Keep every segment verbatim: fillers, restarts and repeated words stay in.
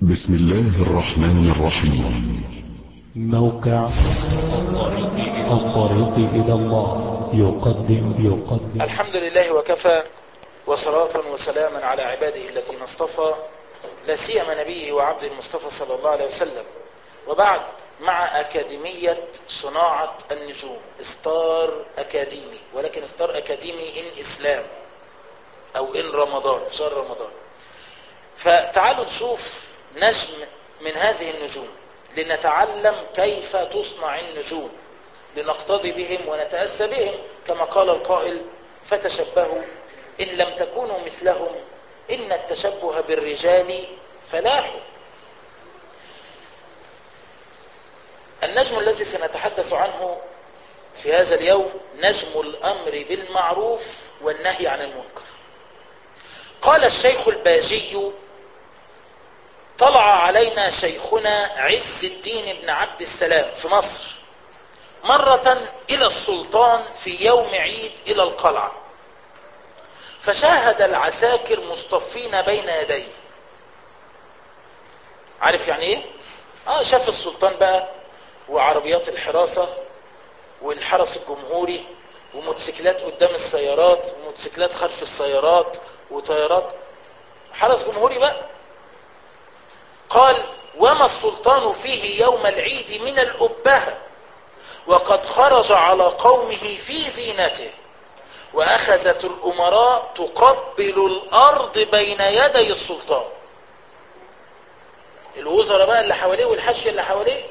بسم الله الرحمن الرحيم. موقع الطريق إلى الله يقدم يقدم الحمد لله وكفى، وصلاة وسلاما على عباده الذين اصطفى، لا سيما نبيه وعبد المصطفى صلى الله عليه وسلم. وبعد، مع أكاديمية صناعة النجوم، ستار أكاديمي، ولكن ستار أكاديمي إن إسلام أو إن رمضان، في شهر رمضان. فتعالوا نشوف نجم من هذه النجوم لنتعلم كيف تصنع النجوم، لنقتضي بهم ونتأسى بهم، كما قال القائل: فتشبهوا إن لم تكونوا مثلهم إن التشبه بالرجال فلاح. النجم الذي سنتحدث عنه في هذا اليوم نجم الأمر بالمعروف والنهي عن المنكر. قال الشيخ الباجي: طلع علينا شيخنا عز الدين بن عبد السلام في مصر مرة إلى السلطان في يوم عيد إلى القلعة، فشاهد العساكر مصطفين بين يديه. عارف يعني ايه؟ اه شاف السلطان بقى، وعربيات الحراسة والحرس الجمهوري وموتوسيكلات قدام السيارات وموتوسيكلات خلف السيارات وطيارات، حرس جمهوري بقى. قال: وما السلطان فيه يوم العيد من الأبهة، وقد خرج على قومه في زينته، وأخذت الأمراء تقبل الأرض بين يدي السلطان. الوزراء بقى اللي حواليه والحشية اللي حواليه.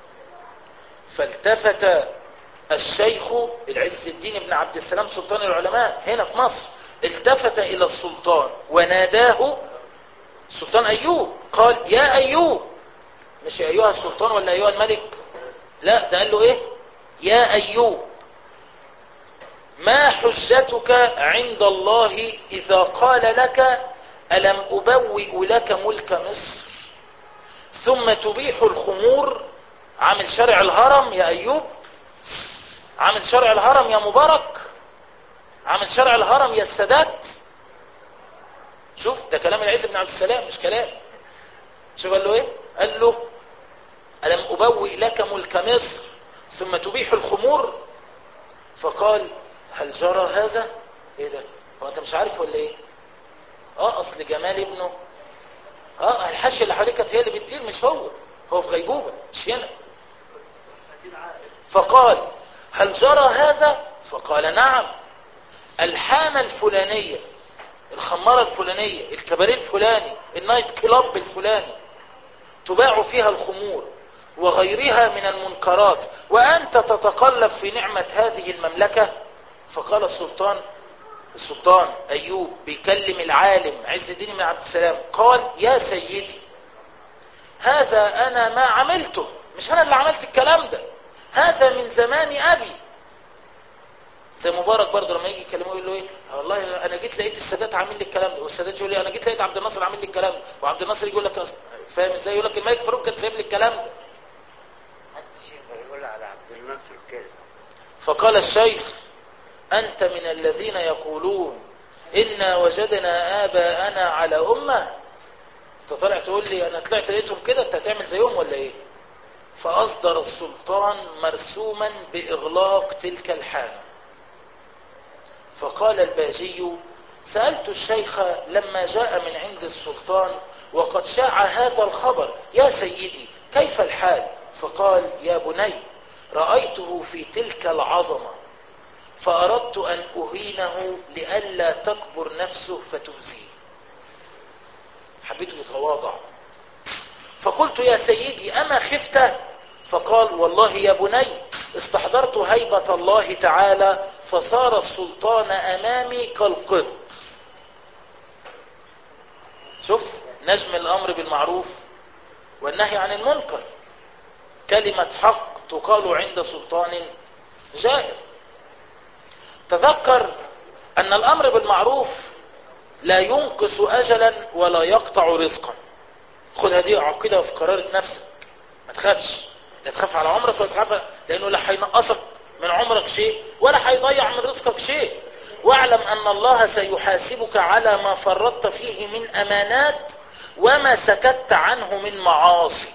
فالتفت الشيخ العز الدين بن عبد السلام سلطان العلماء هنا في مصر، التفت إلى السلطان وناداه السلطان أيوب. قال: يا أيوب، مش يا أيها السلطان ولا أيها الملك، لا، ده قال له إيه؟ يا أيوب، ما حجتك عند الله إذا قال لك: ألم أبوئ لك ملك مصر ثم تبيح الخمور؟ عامل شرع الهرم يا أيوب، عامل شرع الهرم يا مبارك، عامل شرع الهرم يا السادات. شوف، ده كلام العز بن عبد السلام مش كلام. شوف قال له ايه؟ قال له: ألم أبوئ لك ملك مصر ثم تبيح الخمور؟ فقال: هل جرى هذا؟ ايه ده؟ هو انت مش عارف ولا ايه؟ اه اصل جمال ابنه، اه الحاشيه اللي حواليه كانت هي اللي بتطير، مش هو هو في غيبوبه مش هنا. فقال: هل جرى هذا؟ فقال: نعم، الحانة الفلانية، الخمارة الفلانية، الكباريه الفلاني، النايت كلاب الفلاني تباع فيها الخمور وغيرها من المنكرات، وأنت تتقلب في نعمة هذه المملكة. فقال السلطان السلطان أيوب بيكلم العالم عز الدين بن عبد السلام، قال: يا سيدي، هذا أنا ما عملته، مش أنا اللي عملت الكلام ده، هذا من زمان أبي. زي مبارك برضه لما يجي يكلمه يقول له ايه؟ والله انا جيت لقيت السادات عامل لي الكلام ده، والسادات يقول لي انا جيت لقيت عبد الناصر عامل لي الكلام ده، وعبد الناصر يقول لك فاهم ازاي؟ يقول لك الملك فاروق كان سايب لي الكلام ده. محدش يقدر يقول على عبد الناصر كده. فقال الشيخ: انت من الذين يقولون انا وجدنا اباءنا على امه؟ انت طالع تقول لي انا طلعت لقيتهم كده، انت هتعمل زيهم ولا ايه؟ فاصدر السلطان مرسوما باغلاق تلك الحانه. فقال الباجي: سألت الشيخ لما جاء من عند السلطان وقد شاع هذا الخبر: يا سيدي كيف الحال؟ فقال: يا بني، رأيته في تلك العظمة فأردت أن أهينه لئلا تكبر نفسه فتؤذيه. حبيته يتواضع. فقلت: يا سيدي أما خفت؟ فقال: والله يا بني، استحضرت هيبة الله تعالى فصار السلطان أمامي كالقط. شفت نجم الأمر بالمعروف والنهي عن المنكر، كلمة حق تقال عند سلطان جائر. تذكر أن الأمر بالمعروف لا ينقص أجلا ولا يقطع رزقا. خذ هذه عقيدة في قرارة نفسك، ما تخافش، لا تخاف على عمرك ولا تخاف، لأنه لا هينقصك من عمرك شيء ولا هيضيع من رزقك شيء. واعلم أن الله سيحاسبك على ما فرطت فيه من أمانات، وما سكت عنه من معاصي.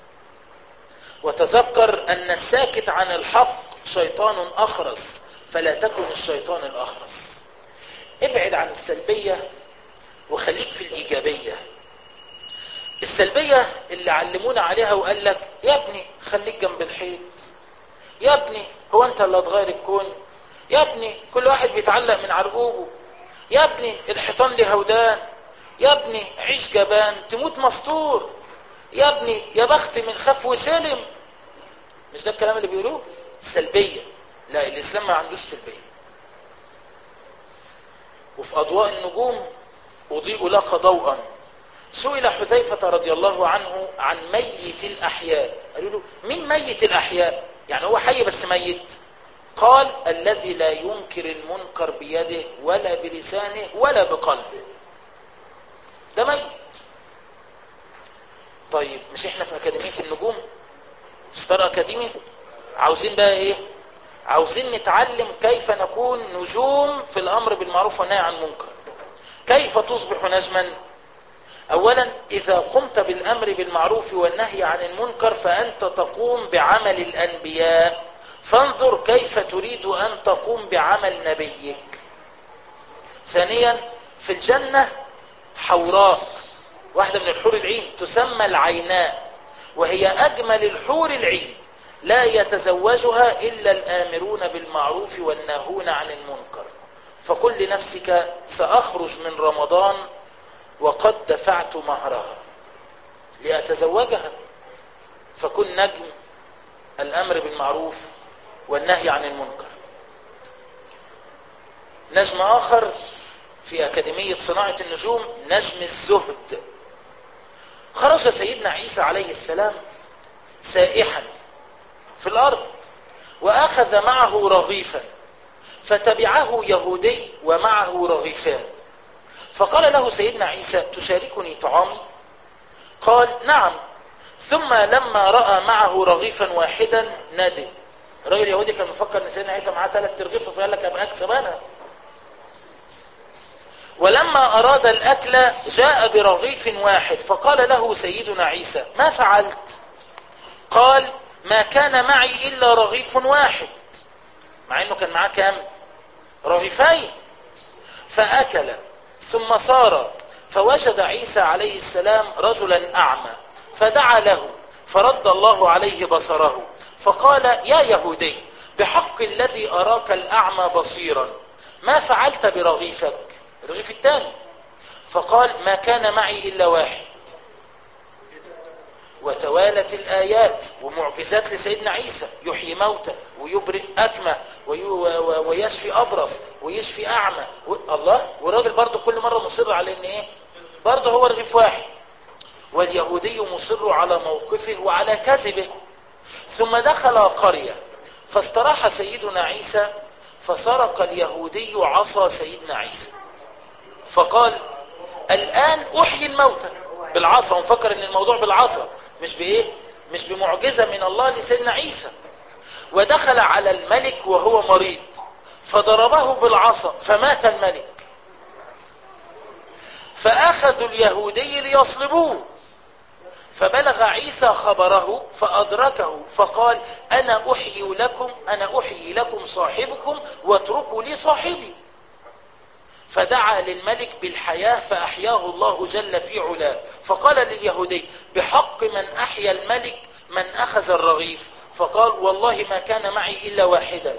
وتذكر أن الساكت عن الحق شيطان أخرس، فلا تكن الشيطان الأخرس. ابعد عن السلبية وخليك في الإيجابية. السلبية اللي علمونا عليها وقال لك يا ابني خليك جنب الحيط، يا ابني هو انت اللي هتغير الكون، يا ابني كل واحد بيتعلق من عرقوبه، يا ابني الحيطان له ودان، يا ابني عيش جبان تموت مستور، يا ابني يا بخت من خاف وسلم. مش ده الكلام اللي بيقولوه؟ السلبية. لا، الإسلام ما عندوش سلبية. وفي أضواء النجوم أضيء لك ضوءا. سئل حذيفة رضي الله عنه عن ميت الأحياء، قالوا له مين ميت الأحياء؟ يعني هو حي بس ميت؟ قال الذي لا ينكر المنكر بيده ولا بلسانه ولا بقلبه، ده ميت. طيب مش احنا في أكاديمية النجوم، في ستار أكاديمي؟ عاوزين بقى ايه؟ عاوزين نتعلم كيف نكون نجوم في الأمر بالمعروف والنهي عن المنكر. كيف تصبح نجما؟ أولا إذا قمت بالأمر بالمعروف والنهي عن المنكر فأنت تقوم بعمل الأنبياء، فانظر كيف تريد أن تقوم بعمل نبيك. ثانيا في الجنة حوراء، واحدة من الحور العين تسمى العيناء، وهي أجمل الحور العين، لا يتزوجها إلا الآمرون بالمعروف والناهون عن المنكر. فقل لنفسك سأخرج من رمضان وقد دفعت مهرها لأتزوجها، فكن نجم الأمر بالمعروف والنهي عن المنكر. نجم آخر في أكاديمية صناعة النجوم نجم الزهد. خرج سيدنا عيسى عليه السلام سائحا في الأرض وأخذ معه رغيفا، فتبعه يهودي ومعه رغيفان، فقال له سيدنا عيسى تشاركني طعامي؟ قال نعم. ثم لما رأى معه رغيفا واحدا ندم. الراجل اليهودي كان مفكر ان سيدنا عيسى معاه ثلاث ترغيفه، فقال لك ابقى اكسب انا. ولما اراد الاكل جاء برغيف واحد، فقال له سيدنا عيسى ما فعلت؟ قال ما كان معي الا رغيف واحد، مع انه كان معاه كام؟ رغيفين. فاكل ثم صار، فوجد عيسى عليه السلام رجلا اعمى فدعا له، فرد الله عليه بصره، فقال يا يهودي بحق الذي اراك الاعمى بصيرا ما فعلت برغيفك؟ الرغيف الثاني. فقال ما كان معي الا واحد. وتوالت الآيات ومعجزات لسيدنا عيسى، يحيي موتى ويبرئ أكمى ويشفي أبرص ويشفي أعمى و... الله. والراجل برضه كل مرة مصر على إن إيه؟ برضه هو رغيف واحد. واليهودي مصر على موقفه وعلى كذبه. ثم دخل قرية فاستراح سيدنا عيسى، فسرق اليهودي عصا سيدنا عيسى، فقال الآن أحيي الموتى بالعصا، ومفكر ان الموضوع بالعصا مش بايه، مش بمعجزة من الله لسيدنا عيسى. ودخل على الملك وهو مريض فضربه بالعصا فمات الملك. فاخذوا اليهودي ليصلبوه، فبلغ عيسى خبره فادركه، فقال انا احيي لكم انا احيي لكم صاحبكم واتركوا لي صاحبي. فدعا للملك بالحياة فأحياه الله جل في علاه. فقال لليهودي بحق من أحيا الملك من أخذ الرغيف؟ فقال والله ما كان معي إلا واحدا.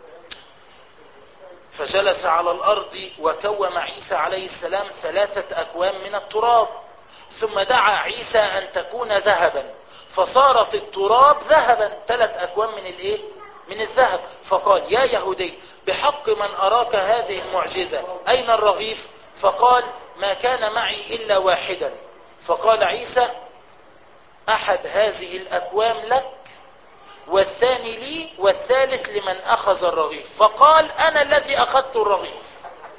فجلس على الأرض وكوم عيسى عليه السلام ثلاثة أكوام من التراب، ثم دعا عيسى أن تكون ذهبا، فصارت التراب ذهبا، ثلاث أكوام من الإيه؟ من الذهب. فقال يا يهودي بحق من أراك هذه المعجزة أين الرغيف؟ فقال ما كان معي إلا واحدا. فقال عيسى أحد هذه الأكوام لك والثاني لي والثالث لمن أخذ الرغيف. فقال أنا الذي أخذت الرغيف.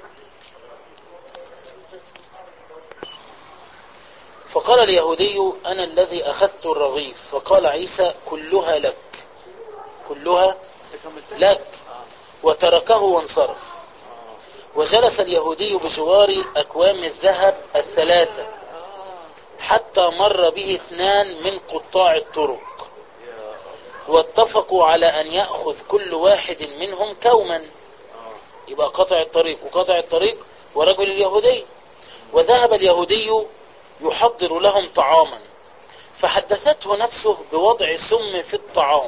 فقال اليهودي أنا الذي أخذت الرغيف. فقال عيسى كلها لك، كلها لك، وتركه وانصرف. وجلس اليهودي بجوار أكوام الذهب الثلاثة حتى مر به اثنان من قطاع الطرق واتفقوا على أن يأخذ كل واحد منهم كوما، يبقى قطع الطريق وقطع الطريق ورجل اليهودي. وذهب اليهودي يحضر لهم طعاما، فحدثته نفسه بوضع سم في الطعام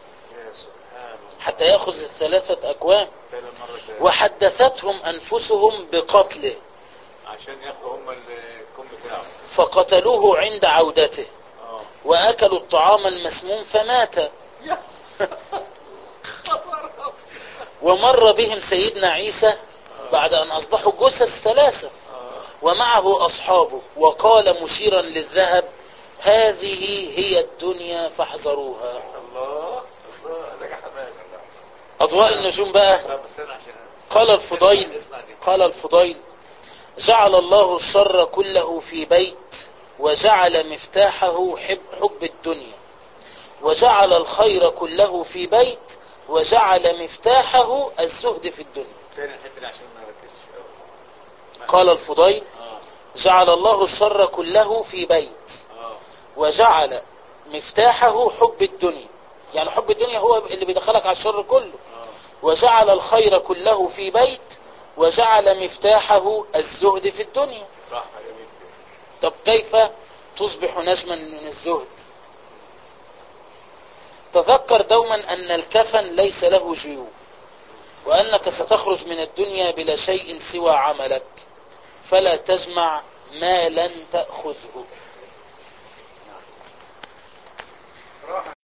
حتى يأخذ الثلاثة أكوام، وحدثتهم أنفسهم بقتله عشان ياخدوا هم الكم بتاعه، فقتلوه عند عودته وأكلوا الطعام المسموم فمات. ومر بهم سيدنا عيسى بعد أن أصبحوا جثث ثلاثة ومعه أصحابه، وقال مشيرا للذهب: هذه هي الدنيا فاحذروها. الله الله ده حماس. أضواء النجوم بقى. قال الفضيل قال الفضيل جعل الله الشر كله في بيت، وجعل مفتاحه حب, حب الدنيا، وجعل الخير كله في بيت، وجعل مفتاحه الزهد في الدنيا. قال الفضيل جعل الله الشر كله في بيت، وجعل مفتاحه حب الدنيا، يعني حب الدنيا هو اللي بيدخلك على الشر كله، وجعل الخير كله في بيت، وجعل مفتاحه الزهد في الدنيا. صح. طب كيف تصبح نجما من الزهد؟ تذكر دوما أن الكفن ليس له جيوب، وأنك ستخرج من الدنيا بلا شيء سوى عملك، فلا تجمع ما لن تأخذه.